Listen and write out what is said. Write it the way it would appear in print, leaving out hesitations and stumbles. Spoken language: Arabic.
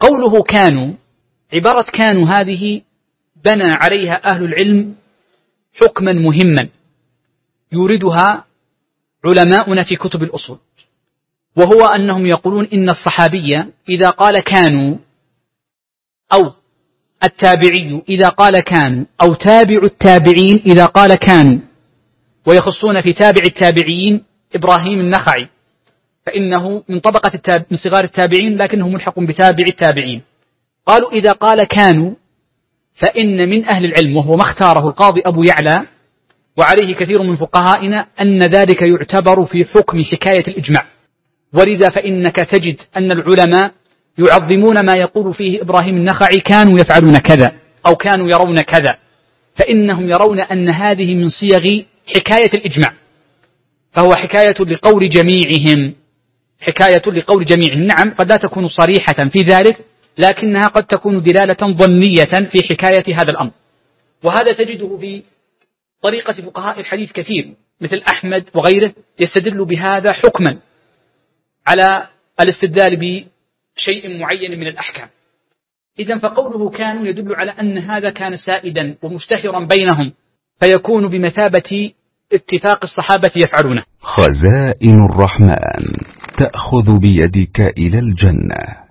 قوله كانوا، عبارة كانوا هذه بنى عليها أهل العلم حكما مهما يوردها علماؤنا في كتب الأصول، وهو أنهم يقولون إن الصحابي إذا قال كانوا، أو التابعي إذا قال كانوا، أو تابع التابعين إذا قال كانوا، ويخصون في تابع التابعين إبراهيم النخعي، فإنه من طبقة من صغار التابعين لكنه ملحق بتابع التابعين. قالوا إذا قال كانوا فإن من أهل العلم، وهو ما اختاره القاضي أبو يعلى وعليه كثير من فقهائنا، أن ذلك يعتبر في حكم حكاية الإجماع. ولذا فإنك تجد أن العلماء يعظمون ما يقول فيه إبراهيم النخعي كانوا يفعلون كذا أو كانوا يرون كذا، فإنهم يرون أن هذه من صيغ حكاية الإجماع، فهو حكاية لقول جميعهم، حكاية لقول جميعهم. نعم قد لا تكون صريحة في ذلك، لكنها قد تكون دلالة ظنية في حكاية هذا الأمر. وهذا تجده في طريقة فقهاء الحديث كثير، مثل أحمد وغيره يستدل بهذا حكما على الاستدلال بشيء معين من الأحكام. إذن فقوله كانوا يدل على أن هذا كان سائدا ومشتهرا بينهم، فيكون بمثابة اتفاق الصحابة يفعلونه. خزائن الرحمن تأخذ بيدك إلى الجنة.